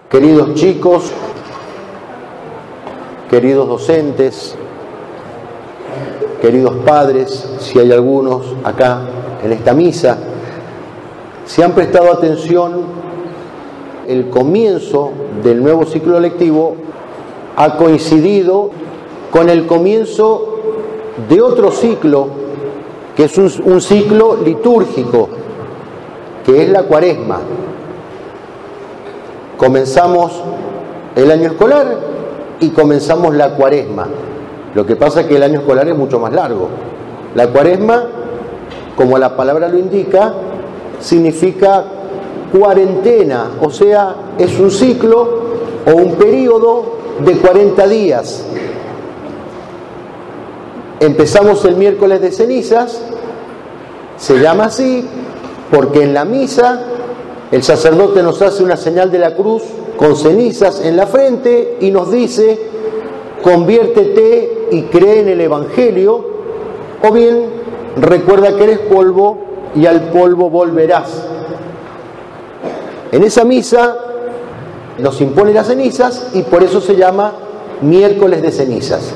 Queridos chicos, queridos docentes, queridos padres, si hay algunos acá en esta misa, si han prestado atención, el comienzo del nuevo ciclo lectivo ha coincidido con el comienzo de otro ciclo, que es un ciclo litúrgico, que es la Cuaresma. Comenzamos el año escolar y comenzamos la Cuaresma. Lo que pasa es que el año escolar es mucho más largo. La Cuaresma, como la palabra lo indica, significa cuarentena, o sea, es un ciclo o un periodo de 40 días. Empezamos el miércoles de cenizas, se llama así porque en la misa el sacerdote nos hace una señal de la cruz con cenizas en la frente y nos dice: conviértete y cree en el Evangelio, o bien recuerda que eres polvo y al polvo volverás. En esa misa nos impone las cenizas y por eso se llama miércoles de cenizas.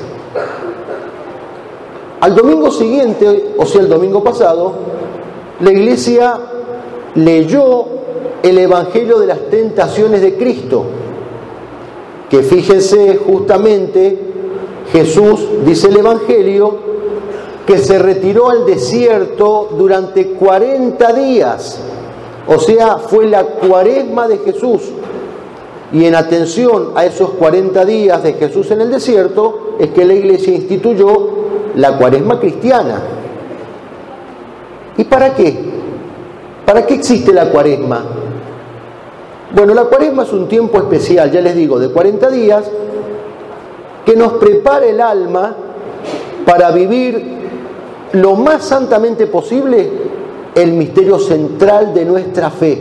Al domingo siguiente, o sea, el domingo pasado, la Iglesia leyó el Evangelio de las tentaciones de Cristo, que fíjense, justamente Jesús, dice el Evangelio, que se retiró al desierto durante 40 días, o sea, fue la Cuaresma de Jesús. Y en atención a esos 40 días de Jesús en el desierto es que la Iglesia instituyó la Cuaresma cristiana. ¿Y para qué? ¿Para qué existe la Cuaresma? Bueno, la Cuaresma es un tiempo especial, ya les digo, de 40 días, que nos prepara el alma para vivir lo más santamente posible el misterio central de nuestra fe.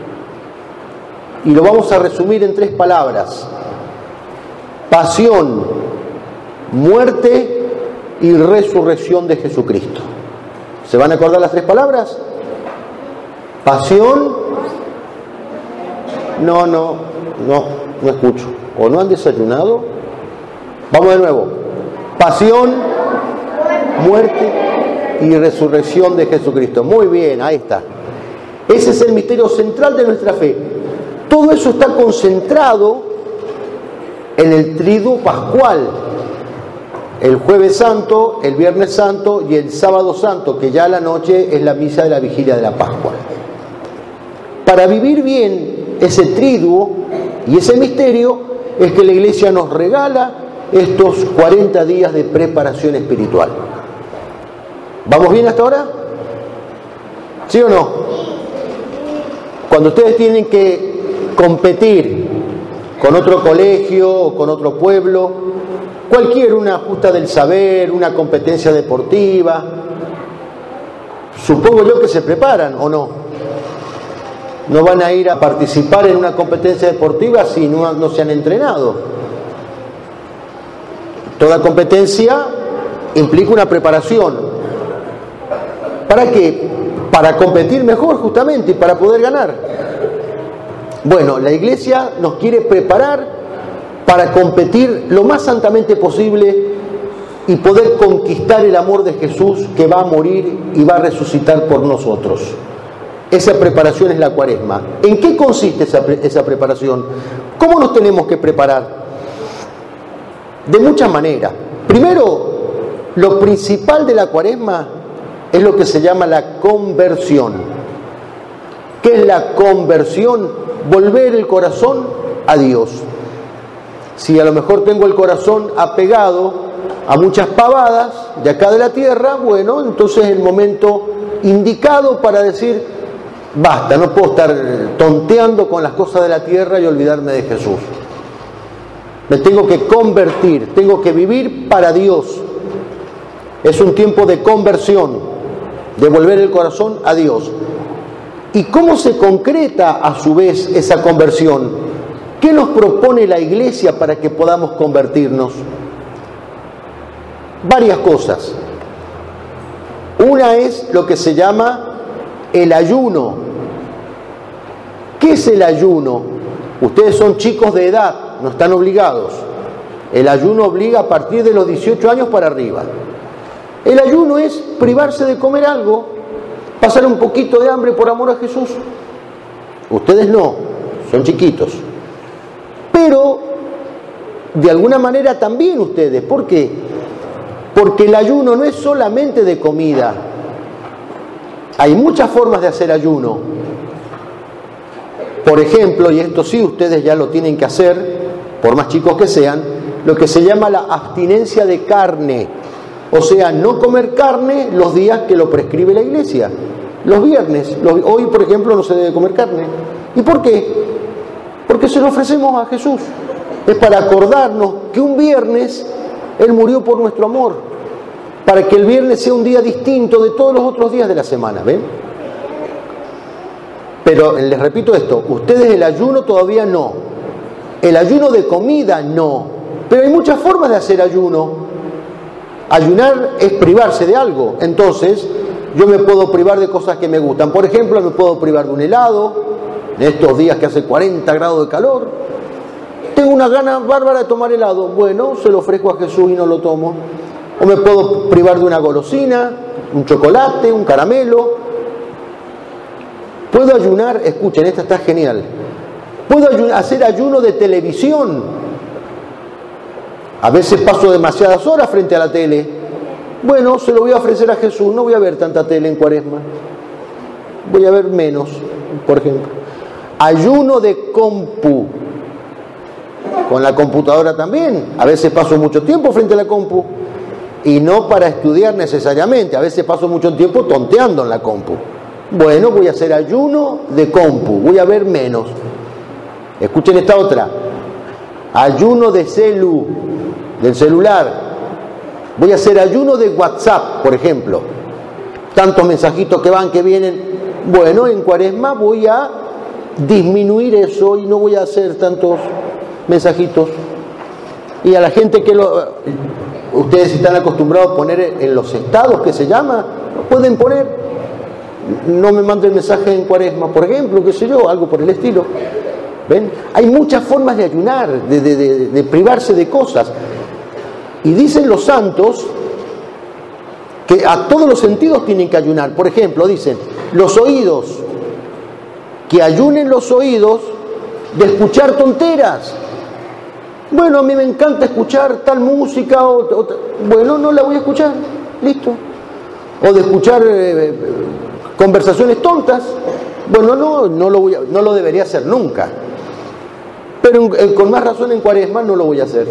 Y lo vamos a resumir en 3 palabras: pasión, muerte y resurrección de Jesucristo. ¿Se van a acordar las 3 palabras? Pasión. No escucho. ¿O no han desayunado? Vamos de nuevo. Pasión, muerte y resurrección de Jesucristo. Muy bien, ahí está. Ese es el misterio central de nuestra fe. Todo eso está concentrado en el triduo pascual. El jueves santo, el viernes santo y el sábado santo, que ya a la noche es la misa de la vigilia de la Pascua. Para vivir bien ese triduo y ese misterio es que la Iglesia nos regala estos 40 días de preparación espiritual. ¿Vamos bien hasta ahora? ¿Sí o no? Cuando ustedes tienen que competir con otro colegio o con otro pueblo, una justa del saber, una competencia deportiva, supongo yo que se preparan, ¿o no? No van a ir a participar en una competencia deportiva si no se han entrenado. Toda competencia implica una preparación. ¿Para qué? Para competir mejor, justamente, y para poder ganar. Bueno, la Iglesia nos quiere preparar para competir lo más santamente posible y poder conquistar el amor de Jesús, que va a morir y va a resucitar por nosotros. Esa preparación es la Cuaresma. ¿En qué consiste esa preparación? ¿Cómo nos tenemos que preparar? De muchas maneras. Primero, lo principal de la Cuaresma es lo que se llama la conversión. ¿Qué es la conversión? Volver el corazón a Dios. Si a lo mejor tengo el corazón apegado a muchas pavadas de acá de la tierra, bueno, entonces es el momento indicado para decir: basta, no puedo estar tonteando con las cosas de la tierra y olvidarme de Jesús. Me tengo que convertir, tengo que vivir para Dios. Es un tiempo de conversión, de volver el corazón a Dios. ¿Y cómo se concreta a su vez esa conversión? ¿Qué nos propone la Iglesia para que podamos convertirnos? Varias cosas. Una es lo que se llama el ayuno. ¿Qué es el ayuno? Ustedes son chicos de edad, no están obligados. El ayuno obliga a partir de los 18 años para arriba. El ayuno es privarse de comer algo, pasar un poquito de hambre por amor a Jesús. Ustedes no, son chiquitos. Pero, de alguna manera también ustedes. ¿Por qué? Porque el ayuno no es solamente de comida. Hay muchas formas de hacer ayuno. Por ejemplo, y esto sí ustedes ya lo tienen que hacer, por más chicos que sean, lo que se llama la abstinencia de carne. O sea, no comer carne los días que lo prescribe la Iglesia. Los viernes. Hoy, por ejemplo, no se debe comer carne. ¿Y por qué? Porque se lo ofrecemos a Jesús. Es para acordarnos que un viernes Él murió por nuestro amor. Para que el viernes sea un día distinto de todos los otros días de la semana. ¿Ven? Pero les repito esto, ustedes el ayuno todavía no. El ayuno de comida no. Pero hay muchas formas de hacer ayuno. Ayunar es privarse de algo. Entonces, yo me puedo privar de cosas que me gustan. Por ejemplo, me puedo privar de un helado, en estos días que hace 40 grados de calor. Tengo una gana bárbara de tomar helado. Bueno, se lo ofrezco a Jesús y no lo tomo. O me puedo privar de una golosina, un chocolate, un caramelo. Puedo ayunar, escuchen, esta está genial. Puedo hacer ayuno de televisión. A veces paso demasiadas horas frente a la tele. Bueno, se lo voy a ofrecer a Jesús. No voy a ver tanta tele en Cuaresma. Voy a ver menos, por ejemplo. Ayuno de compu. Con la computadora también. A veces paso mucho tiempo frente a la compu. Y no para estudiar necesariamente. A veces paso mucho tiempo tonteando en la compu. Bueno, voy a hacer ayuno de compu. Voy a ver menos. Escuchen esta otra. Ayuno de del celular. Voy a hacer ayuno de WhatsApp, por ejemplo. Tantos mensajitos que van, que vienen. Bueno, en Cuaresma voy a disminuir eso y no voy a hacer tantos mensajitos. Y a la gente que ustedes están acostumbrados a poner en los estados, que se llama, pueden poner, no me manden mensaje en Cuaresma, por ejemplo, qué sé yo, algo por el estilo. ¿Ven? Hay muchas formas de ayunar, de privarse de cosas. Y dicen los santos que a todos los sentidos tienen que ayunar. Por ejemplo, dicen, los oídos, que ayunen los oídos de escuchar tonteras. Bueno, a mí me encanta escuchar tal música, bueno, no la voy a escuchar, listo. O de escuchar conversaciones tontas, bueno, no lo debería hacer nunca. Pero con más razón en Cuaresma no lo voy a hacer.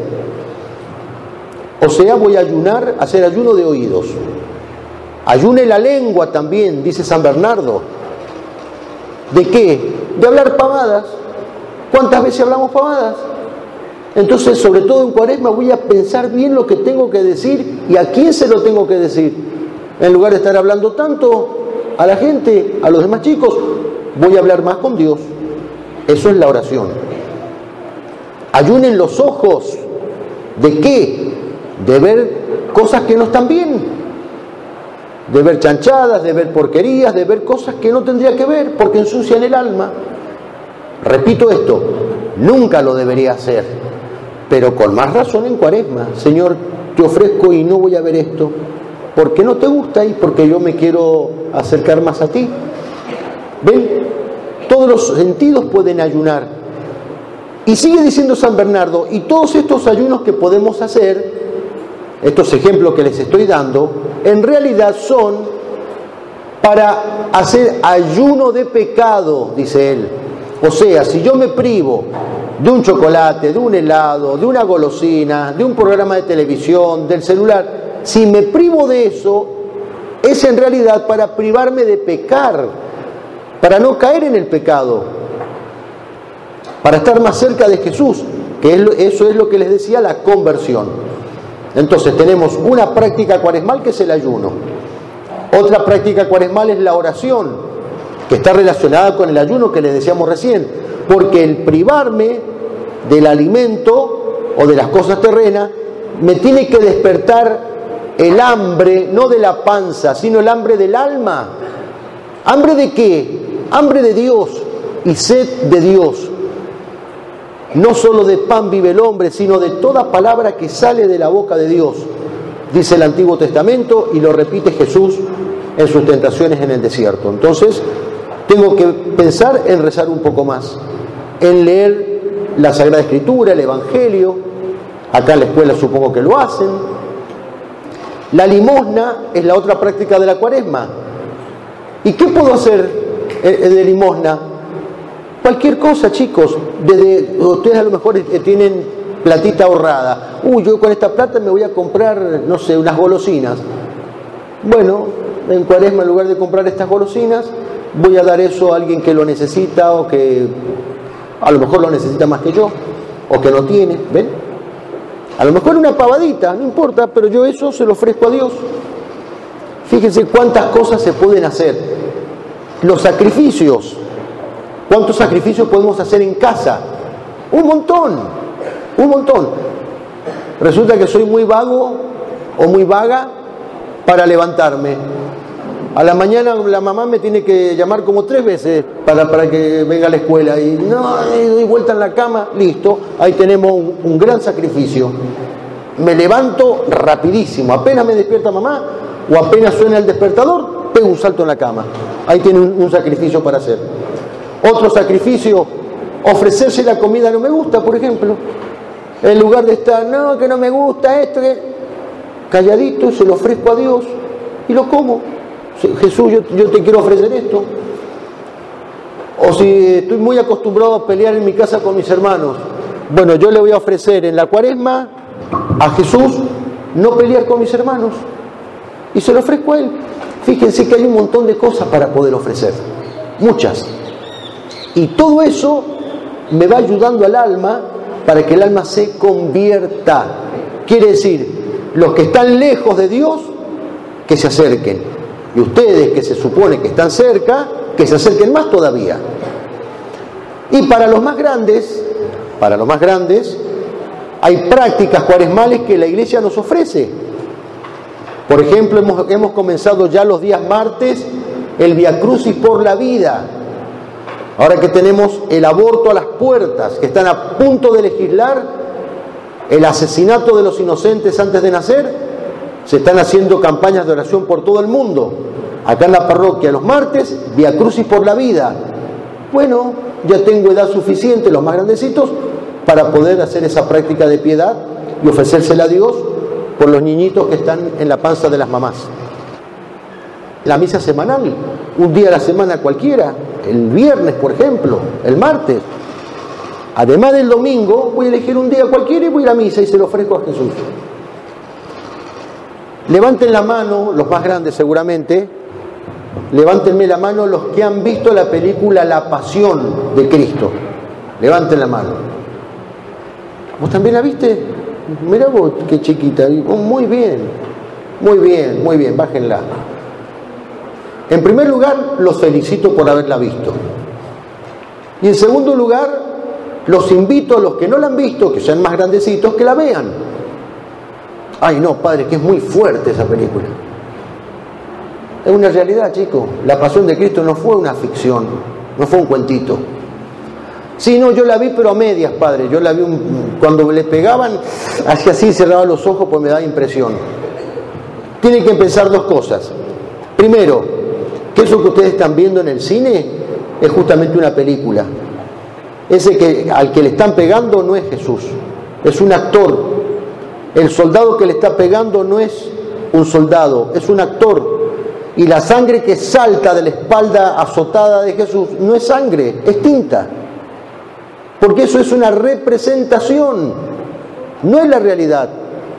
O sea, voy a ayunar, hacer ayuno de oídos. Ayune la lengua también, dice San Bernardo. ¿De qué? De hablar pavadas. ¿Cuántas veces hablamos pavadas? Entonces, sobre todo en Cuaresma, voy a pensar bien lo que tengo que decir y a quién se lo tengo que decir. En lugar de estar hablando tanto a la gente, a los demás chicos, voy a hablar más con Dios. Eso es la oración. Ayunen los ojos. ¿De qué? De ver cosas que no están bien. De ver chanchadas, de ver porquerías, de ver cosas que no tendría que ver porque ensucian el alma. Repito esto, nunca lo debería hacer, pero con más razón en Cuaresma. Señor, te ofrezco y no voy a ver esto porque no te gusta y porque yo me quiero acercar más a ti. ¿Ven? Todos los sentidos pueden ayunar. Y sigue diciendo San Bernardo, y todos estos ayunos que podemos hacer, estos ejemplos que les estoy dando, en realidad son para hacer ayuno de pecado, dice él. O sea, si yo me privo de un chocolate, de un helado, de una golosina, de un programa de televisión, del celular, si me privo de eso, es en realidad para privarme de pecar, para no caer en el pecado, para estar más cerca de Jesús, que eso es lo que les decía, la conversión. Entonces tenemos una práctica cuaresmal que es el ayuno. Otra práctica cuaresmal es la oración, que está relacionada con el ayuno que les decíamos recién, porque el privarme del alimento o de las cosas terrenas me tiene que despertar el hambre, no de la panza, sino el hambre del alma. ¿Hambre de qué? Hambre de Dios y sed de Dios. No solo de pan vive el hombre, sino de toda palabra que sale de la boca de Dios, dice el Antiguo Testamento y lo repite Jesús en sus tentaciones en el desierto. Entonces, tengo que pensar en rezar un poco más, en leer la Sagrada Escritura, el Evangelio. Acá en la escuela supongo que lo hacen. La limosna es la otra práctica de la Cuaresma. ¿Y qué puedo hacer de limosna? Cualquier cosa, chicos. Desde ustedes a lo mejor tienen platita ahorrada. Yo con esta plata me voy a comprar, no sé, unas golosinas. Bueno, en Cuaresma, en lugar de comprar estas golosinas, voy a dar eso a alguien que lo necesita, o que a lo mejor lo necesita más que yo, o que no tiene. ¿Ven? A lo mejor una pavadita, no importa, pero yo eso se lo ofrezco a Dios. Fíjense cuántas cosas se pueden hacer. Los sacrificios. ¿Cuántos sacrificios podemos hacer en casa? Un montón, un montón. Resulta que soy muy vago o muy vaga para levantarme. A la mañana la mamá me tiene que llamar como 3 veces para que venga a la escuela. Y no, doy vuelta en la cama, listo. Ahí tenemos un gran sacrificio. Me levanto rapidísimo. Apenas me despierta mamá o apenas suena el despertador, pego un salto en la cama. Ahí tiene un sacrificio para hacer. Otro sacrificio, ofrecerse la comida no me gusta, por ejemplo. En lugar de estar, no, que no me gusta esto, calladito, se lo ofrezco a Dios y lo como. Jesús, yo te quiero ofrecer esto. O si estoy muy acostumbrado a pelear en mi casa con mis hermanos, bueno, yo le voy a ofrecer en la Cuaresma a Jesús no pelear con mis hermanos y se lo ofrezco a Él. Fíjense que hay un montón de cosas para poder ofrecer, muchas. Y todo eso me va ayudando al alma para que el alma se convierta. Quiere decir, los que están lejos de Dios, que se acerquen. Y ustedes, que se supone que están cerca, que se acerquen más todavía. Y para los más grandes, hay prácticas cuaresmales que la Iglesia nos ofrece. Por ejemplo, hemos comenzado ya los días martes el Via Crucis por la vida. Ahora que tenemos el aborto a las puertas, que están a punto de legislar el asesinato de los inocentes antes de nacer, se están haciendo campañas de oración por todo el mundo. Acá en la parroquia los martes, Via Crucis por la vida. Bueno, ya tengo edad suficiente, los más grandecitos, para poder hacer esa práctica de piedad y ofrecérsela a Dios por los niñitos que están en la panza de las mamás. La misa semanal, un día a la semana cualquiera, el viernes, por ejemplo, el martes. Además del domingo, voy a elegir un día cualquiera y voy a ir a misa y se lo ofrezco a Jesús. Levanten la mano, los más grandes seguramente, levántenme la mano los que han visto la película La Pasión de Cristo. Levanten la mano. ¿Vos también la viste? Mirá vos, qué chiquita. Muy bien, bájenla. En primer lugar, los felicito por haberla visto. Y en segundo lugar, los invito a los que no la han visto, que sean más grandecitos, que la vean. Ay, no, padre, que es muy fuerte esa película. Es una realidad, chicos. La Pasión de Cristo no fue una ficción, no fue un cuentito. Sí, no, yo la vi, pero a medias, padre. Yo la vi cuando le pegaban, hacía así, cerraba los ojos, pues me da impresión. Tienen que pensar dos cosas. Primero, que eso que ustedes están viendo en el cine es justamente una película. Ese al que le están pegando no es Jesús, es un actor. El soldado que le está pegando no es un soldado, es un actor. Y la sangre que salta de la espalda azotada de Jesús no es sangre, es tinta. Porque eso es una representación, no es la realidad.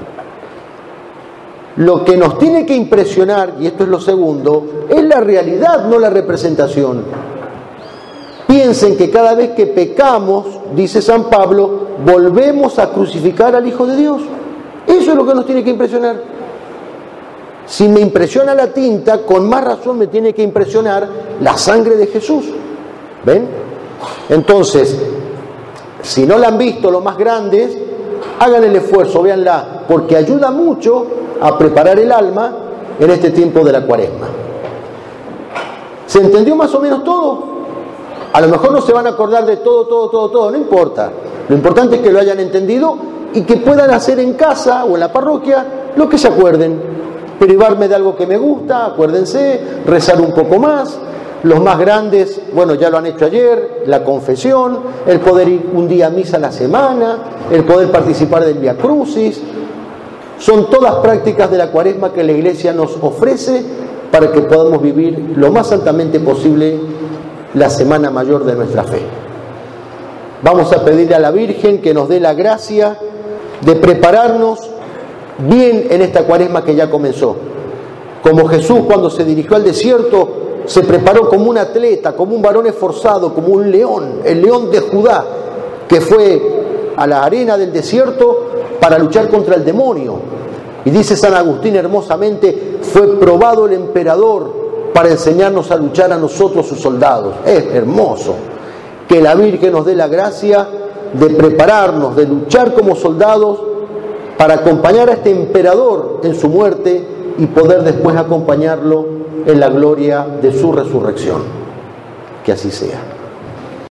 Lo que nos tiene que impresionar, y esto es lo segundo, es la realidad, no la representación. Piensen que cada vez que pecamos, dice San Pablo, volvemos a crucificar al Hijo de Dios. Eso es lo que nos tiene que impresionar. Si me impresiona la tinta, con más razón me tiene que impresionar la sangre de Jesús. ¿Ven? Entonces, si no la han visto los más grandes, hagan el esfuerzo, véanla, porque ayuda mucho a preparar el alma en este tiempo de la Cuaresma. ¿Se entendió más o menos todo? A lo mejor no se van a acordar de todo, no importa. Lo importante es que lo hayan entendido y que puedan hacer en casa o en la parroquia lo que se acuerden. Privarme de algo que me gusta, acuérdense, rezar un poco más. Los más grandes, bueno, ya lo han hecho ayer, la confesión, el poder ir un día a misa a la semana, el poder participar del Vía Crucis. Son todas prácticas de la Cuaresma que la Iglesia nos ofrece para que podamos vivir lo más santamente posible la Semana Mayor de nuestra fe. Vamos a pedirle a la Virgen que nos dé la gracia de prepararnos bien en esta Cuaresma que ya comenzó. Como Jesús cuando se dirigió al desierto, se preparó como un atleta, como un varón esforzado, como un león, el león de Judá, que fue a la arena del desierto para luchar contra el demonio. Y dice San Agustín hermosamente, fue probado el emperador para enseñarnos a luchar a nosotros sus soldados. Es hermoso que la Virgen nos dé la gracia de prepararnos, de luchar como soldados para acompañar a este emperador en su muerte y poder después acompañarlo en la gloria de su resurrección. Que así sea.